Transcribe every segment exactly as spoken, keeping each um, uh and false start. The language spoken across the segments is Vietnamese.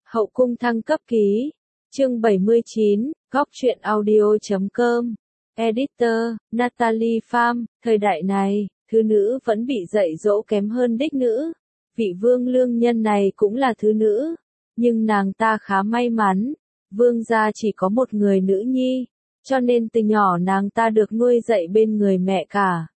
Hậu cung thăng cấp ký. Chương bảy mươi chín, góc truyện audio chấm com. Editor, Natalie Pham. Thời đại này, thứ nữ vẫn bị dạy dỗ kém hơn đích nữ. Vị vương lương nhân này cũng là thứ nữ. Nhưng nàng ta khá may mắn. Vương gia chỉ có một người nữ nhi. Cho nên từ nhỏ nàng ta được nuôi dạy bên người mẹ cả.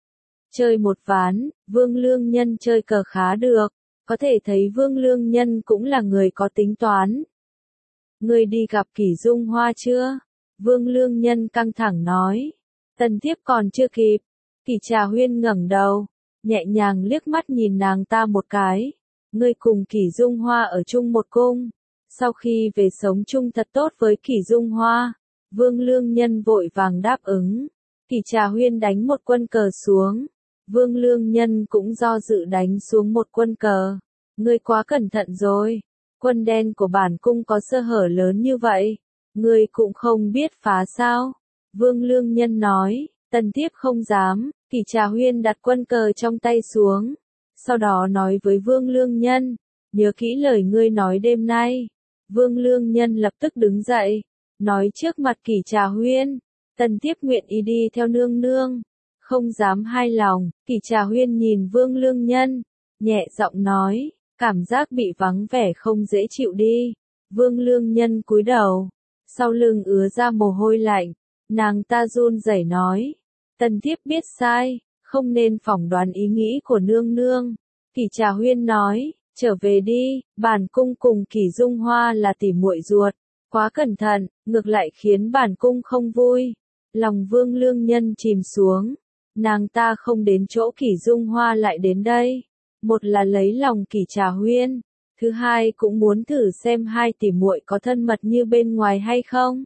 Chơi một ván, vương lương nhân chơi cờ khá được. Có thể thấy vương lương nhân cũng là người có tính toán. Ngươi đi gặp Kỷ Dung Hoa chưa? Vương lương nhân căng thẳng nói. Tần thiếp còn chưa kịp. Kỷ Trà Huyên ngẩng đầu, nhẹ nhàng liếc mắt nhìn nàng ta một cái. Ngươi cùng Kỷ Dung Hoa ở chung một cung. Sau khi về sống chung thật tốt với Kỷ Dung Hoa, vương lương nhân vội vàng đáp ứng. Kỷ Trà Huyên đánh một quân cờ xuống. Vương lương nhân cũng do dự đánh xuống một quân cờ. Ngươi quá cẩn thận rồi. Quân đen của bản cung có sơ hở lớn như vậy. Ngươi cũng không biết phá sao. Vương lương nhân nói. Tần thiếp không dám. Kỷ Trà Huyên đặt quân cờ trong tay xuống. Sau đó nói với vương lương nhân. Nhớ kỹ lời ngươi nói đêm nay. Vương lương nhân lập tức đứng dậy. Nói trước mặt Kỷ Trà Huyên. Tần thiếp nguyện ý đi theo nương nương. Không dám hai lòng. Kỷ Trà Huyên nhìn vương lương nhân. Nhẹ giọng nói. Cảm giác bị vắng vẻ không dễ chịu đi. Vương lương nhân cúi đầu. Sau lưng ứa ra mồ hôi lạnh. Nàng ta run rẩy nói. Tần thiếp biết sai. Không nên phỏng đoán ý nghĩ của nương nương. Kỷ Trà Huyên nói. Trở về đi. Bản cung cùng Kỷ Dung Hoa là tỉ muội ruột. Quá cẩn thận. Ngược lại khiến bản cung không vui. Lòng vương lương nhân chìm xuống. Nàng ta không đến chỗ Kỷ Dung Hoa lại đến đây. Một là lấy lòng Kỷ Trà Huyên. Thứ hai cũng muốn thử xem hai tỷ muội có thân mật như bên ngoài hay không.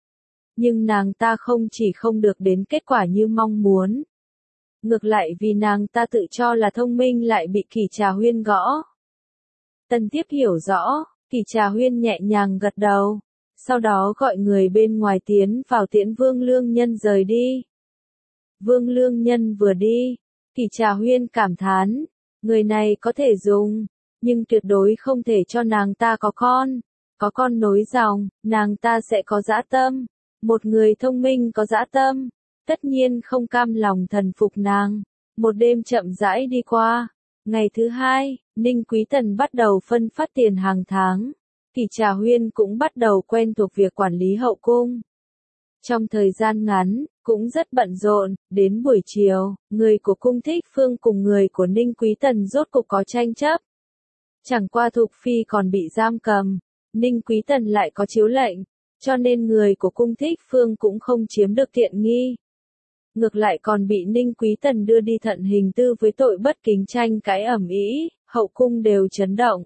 Nhưng nàng ta không chỉ không được đến kết quả như mong muốn. Ngược lại vì nàng ta tự cho là thông minh lại bị Kỷ Trà Huyên gõ. Tần thiếp hiểu rõ. Kỷ Trà Huyên nhẹ nhàng gật đầu. Sau đó gọi người bên ngoài tiến vào tiễn vương lương nhân rời đi. Vương lương nhân vừa đi. Kỷ Trà Huyên cảm thán. Người này có thể dùng. Nhưng tuyệt đối không thể cho nàng ta có con. Có con nối dòng, nàng ta sẽ có dã tâm. Một người thông minh có dã tâm. Tất nhiên không cam lòng thần phục nàng. Một đêm chậm rãi đi qua. Ngày thứ hai, Ninh Quý Tần bắt đầu phân phát tiền hàng tháng. Kỷ Trà Huyên cũng bắt đầu quen thuộc việc quản lý hậu cung. Trong thời gian ngắn, cũng rất bận rộn, đến buổi chiều, người của cung Thích Phương cùng người của Ninh Quý Tần rốt cục có tranh chấp. Chẳng qua Thục Phi còn bị giam cầm, Ninh Quý Tần lại có chiếu lệnh, cho nên người của cung Thích Phương cũng không chiếm được tiện nghi. Ngược lại còn bị Ninh Quý Tần đưa đi thận hình tư với tội bất kính, tranh cãi ầm ĩ, hậu cung đều chấn động.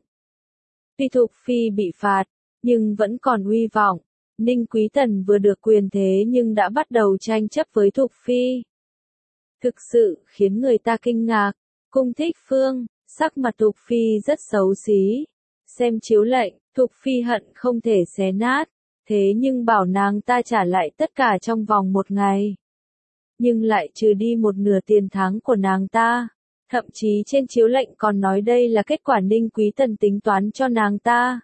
Tuy Thục Phi bị phạt, nhưng vẫn còn uy vọng. Ninh Quý Tần vừa được quyền thế nhưng đã bắt đầu tranh chấp với Thục Phi. Thực sự khiến người ta kinh ngạc. Cung Thích Phương, sắc mặt Thục Phi rất xấu xí. Xem chiếu lệnh, Thục Phi hận không thể xé nát. Thế nhưng bảo nàng ta trả lại tất cả trong vòng một ngày. Nhưng lại trừ đi một nửa tiền tháng của nàng ta. Thậm chí trên chiếu lệnh còn nói đây là kết quả Ninh Quý Tần tính toán cho nàng ta.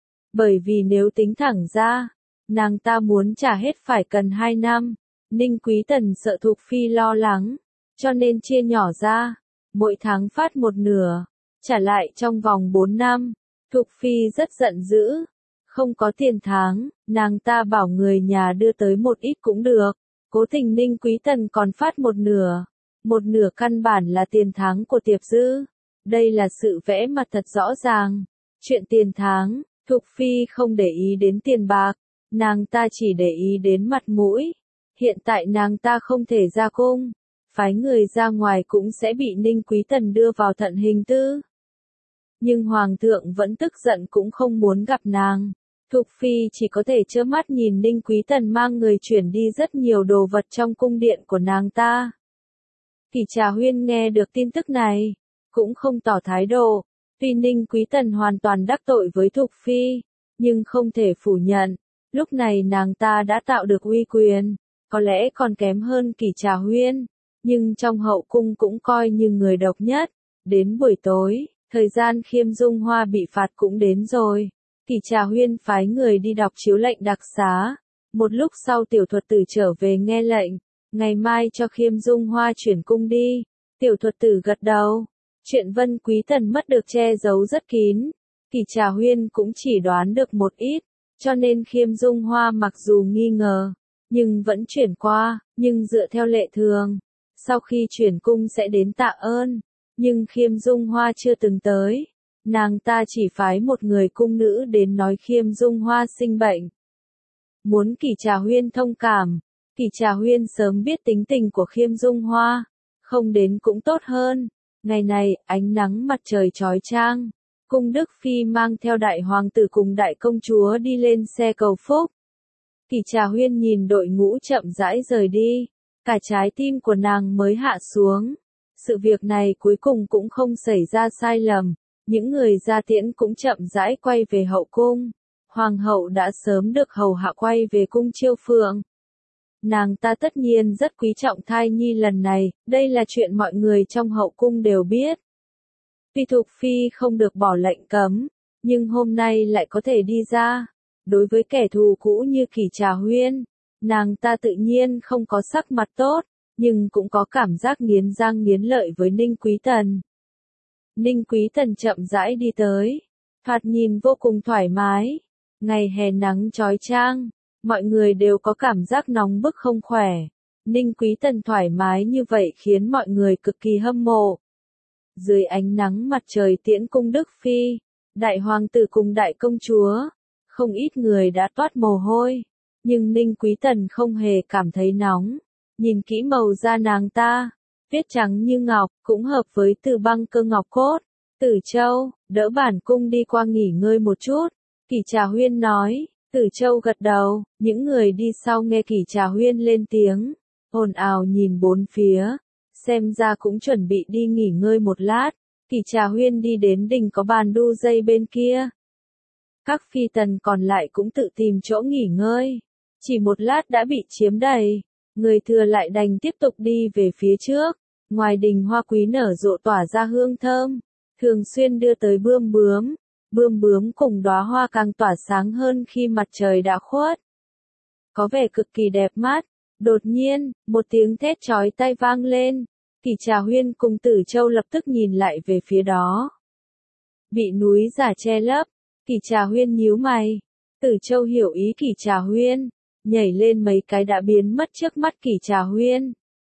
Bởi vì nếu tính thẳng ra, nàng ta muốn trả hết phải cần hai năm. Ninh Quý Tần sợ Thục Phi lo lắng, cho nên chia nhỏ ra, mỗi tháng phát một nửa, trả lại trong vòng bốn năm. Thục Phi rất giận dữ, không có tiền tháng, nàng ta bảo người nhà đưa tới một ít cũng được. Cố tình Ninh Quý Tần còn phát một nửa, một nửa căn bản là tiền tháng của Tiệp Dư. Đây là sự vẽ mặt thật rõ ràng. Chuyện tiền tháng, Thục Phi không để ý đến tiền bạc. Nàng ta chỉ để ý đến mặt mũi. Hiện tại nàng ta không thể ra cung. Phái người ra ngoài cũng sẽ bị Ninh Quý Tần đưa vào thận hình tư. Nhưng Hoàng thượng vẫn tức giận cũng không muốn gặp nàng. Thục Phi chỉ có thể trơ mắt nhìn Ninh Quý Tần mang người chuyển đi rất nhiều đồ vật trong cung điện của nàng ta. Kỷ Trà Huyên nghe được tin tức này, cũng không tỏ thái độ. Tuy Ninh Quý Tần hoàn toàn đắc tội với Thục Phi, nhưng không thể phủ nhận. Lúc này nàng ta đã tạo được uy quyền, có lẽ còn kém hơn Kỷ Trà Huyên, nhưng trong hậu cung cũng coi như người độc nhất. Đến buổi tối, thời gian Khiêm Dung Hoa bị phạt cũng đến rồi. Kỷ Trà Huyên phái người đi đọc chiếu lệnh đặc xá. Một lúc sau tiểu thuật tử trở về nghe lệnh, ngày mai cho Khiêm Dung Hoa chuyển cung đi. Tiểu thuật tử gật đầu. Chuyện Vân Quý Tần mất được che giấu rất kín. Kỷ Trà Huyên cũng chỉ đoán được một ít, cho nên Khiêm Dung Hoa mặc dù nghi ngờ, nhưng vẫn chuyển qua, nhưng dựa theo lệ thường. Sau khi chuyển cung sẽ đến tạ ơn, nhưng Khiêm Dung Hoa chưa từng tới. Nàng ta chỉ phái một người cung nữ đến nói Khiêm Dung Hoa sinh bệnh. Muốn Kỷ Trà Huyên thông cảm. Kỷ Trà Huyên sớm biết tính tình của Khiêm Dung Hoa, không đến cũng tốt hơn. Ngày này, ánh nắng mặt trời chói chang. Cung Đức Phi mang theo đại hoàng tử cùng đại công chúa đi lên xe cầu phúc. Kỷ Trà Huyên nhìn đội ngũ chậm rãi rời đi, cả trái tim của nàng mới hạ xuống. Sự việc này cuối cùng cũng không xảy ra sai lầm, những người ra tiễn cũng chậm rãi quay về hậu cung. Hoàng hậu đã sớm được hầu hạ quay về cung Chiêu Phượng. Nàng ta tất nhiên rất quý trọng thai nhi lần này, đây là chuyện mọi người trong hậu cung đều biết. Tuy Thục Phi không được bỏ lệnh cấm, nhưng hôm nay lại có thể đi ra. Đối với kẻ thù cũ như Kỷ Trà Huyên, nàng ta tự nhiên không có sắc mặt tốt, nhưng cũng có cảm giác nghiến răng nghiến lợi với Ninh Quý Tần. Ninh Quý Tần chậm rãi đi tới, thoạt nhìn vô cùng thoải mái. Ngày hè nắng chói chang, mọi người đều có cảm giác nóng bức không khỏe. Ninh Quý Tần thoải mái như vậy khiến mọi người cực kỳ hâm mộ. Dưới ánh nắng mặt trời tiễn cung Đức Phi, đại hoàng tử cùng đại công chúa, không ít người đã toát mồ hôi, nhưng Ninh Quý Tần không hề cảm thấy nóng. Nhìn kỹ màu da nàng ta, viết trắng như ngọc, cũng hợp với từ băng cơ ngọc cốt. Tử Châu, đỡ bản cung đi qua nghỉ ngơi một chút, Kỷ Trà Huyên nói. Tử Châu gật đầu, những người đi sau nghe Kỷ Trà Huyên lên tiếng, ồn ào nhìn bốn phía, xem ra cũng chuẩn bị đi nghỉ ngơi một lát. Kỷ Trà Huyên đi đến đỉnh có bàn đu dây bên kia. Các phi tần còn lại cũng tự tìm chỗ nghỉ ngơi. Chỉ một lát đã bị chiếm đầy, người thừa lại đành tiếp tục đi về phía trước. Ngoài đình hoa quý nở rộ tỏa ra hương thơm, thường xuyên đưa tới bươm bướm. Bươm bướm cùng đóa hoa càng tỏa sáng hơn khi mặt trời đã khuất. Có vẻ cực kỳ đẹp mắt. Đột nhiên, một tiếng thét chói tai vang lên. Kỷ Trà Huyên cùng Tử Châu lập tức nhìn lại về phía đó. Bị núi giả che lấp, Kỷ Trà Huyên nhíu mày. Tử Châu hiểu ý Kỷ Trà Huyên, nhảy lên mấy cái đã biến mất trước mắt Kỷ Trà Huyên.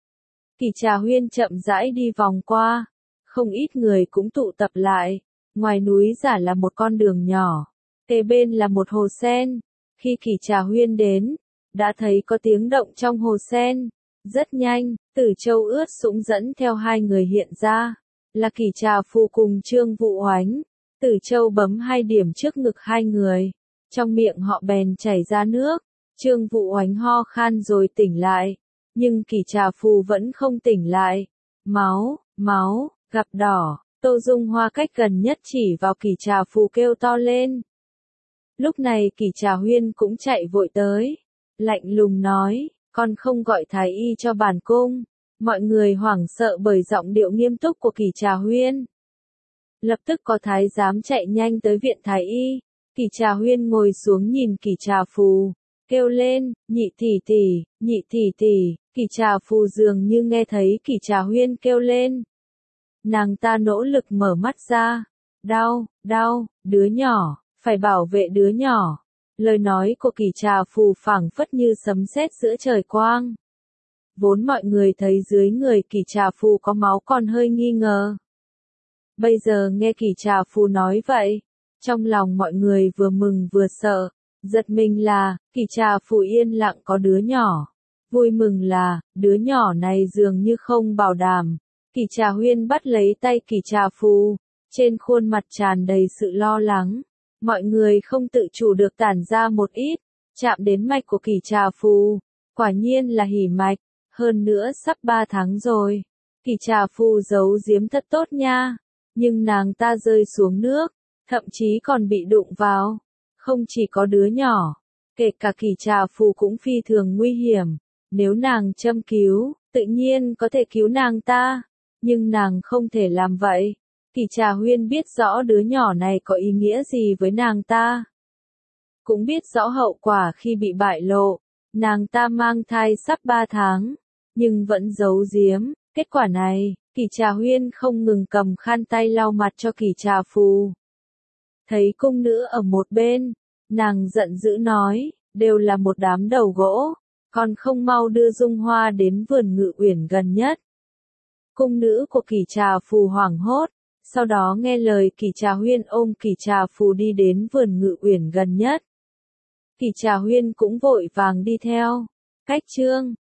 Kỷ Trà Huyên chậm rãi đi vòng qua, không ít người cũng tụ tập lại. Ngoài núi giả là một con đường nhỏ, kế bên là một hồ sen. Khi Kỷ Trà Huyên đến, đã thấy có tiếng động trong hồ sen. Rất nhanh, Tử Châu ướt sũng dẫn theo hai người hiện ra, là Kỷ Trà Phù cùng Trương Vũ Oánh. Tử Châu bấm hai điểm trước ngực hai người, trong miệng họ bèn chảy ra nước. Trương Vũ Oánh ho khan rồi tỉnh lại, nhưng Kỷ Trà Phù vẫn không tỉnh lại. Máu, máu, gặp đỏ. Tô Dung Hoa cách gần nhất chỉ vào Kỷ Trà Phù kêu to lên. Lúc này Kỷ Trà Huyên cũng chạy vội tới, lạnh lùng nói, con không gọi thái y cho bản cung. Mọi người hoảng sợ bởi giọng điệu nghiêm túc của Kỷ Trà Huyên. Lập tức có thái giám chạy nhanh tới viện thái y. Kỷ Trà Huyên ngồi xuống nhìn Kỷ Trà Phù, kêu lên, nhị tỷ tỷ, nhị tỷ tỷ. Kỷ Trà Phù dường như nghe thấy Kỷ Trà Huyên kêu lên. Nàng ta nỗ lực mở mắt ra. Đau, đau, đứa nhỏ, phải bảo vệ đứa nhỏ. Lời nói của Kỷ Trà Phù phảng phất như sấm sét giữa trời quang. Vốn mọi người thấy dưới người Kỷ Trà Phù có máu còn hơi nghi ngờ. Bây giờ nghe Kỷ Trà Phù nói vậy, trong lòng mọi người vừa mừng vừa sợ. Giật mình là, Kỷ Trà Phù yên lặng có đứa nhỏ. Vui mừng là, đứa nhỏ này dường như không bảo đảm. Kỷ Trà Huyên bắt lấy tay Kỷ Trà Phù, trên khuôn mặt tràn đầy sự lo lắng. Mọi người không tự chủ được tản ra một ít, chạm đến mạch của Kỷ Trà Phù. Quả nhiên là hỉ mạch, hơn nữa sắp ba tháng rồi. Kỷ Trà Phù giấu giếm thật tốt nha, nhưng nàng ta rơi xuống nước, thậm chí còn bị đụng vào. Không chỉ có đứa nhỏ, kể cả Kỷ Trà Phù cũng phi thường nguy hiểm. Nếu nàng châm cứu, tự nhiên có thể cứu nàng ta, nhưng nàng không thể làm vậy. Kỷ Trà Huyên biết rõ đứa nhỏ này có ý nghĩa gì với nàng ta. cũng biết rõ hậu quả khi bị bại lộ. Nàng ta mang thai sắp ba tháng, nhưng vẫn giấu giếm. Kết quả này, Kỷ Trà Huyên không ngừng cầm khăn tay lau mặt cho Kỷ Trà Phù. Thấy cung nữ ở một bên, nàng giận dữ nói, đều là một đám đầu gỗ, còn không mau đưa Dung Hoa đến vườn Ngự Uyển gần nhất. Cung nữ của Kỷ Trà Phù hoảng hốt, sau đó nghe lời Kỷ Trà Huyên ôm Kỷ Trà Phù đi đến vườn Ngự Uyển gần nhất. Kỷ Trà Huyên cũng vội vàng đi theo. Cách chương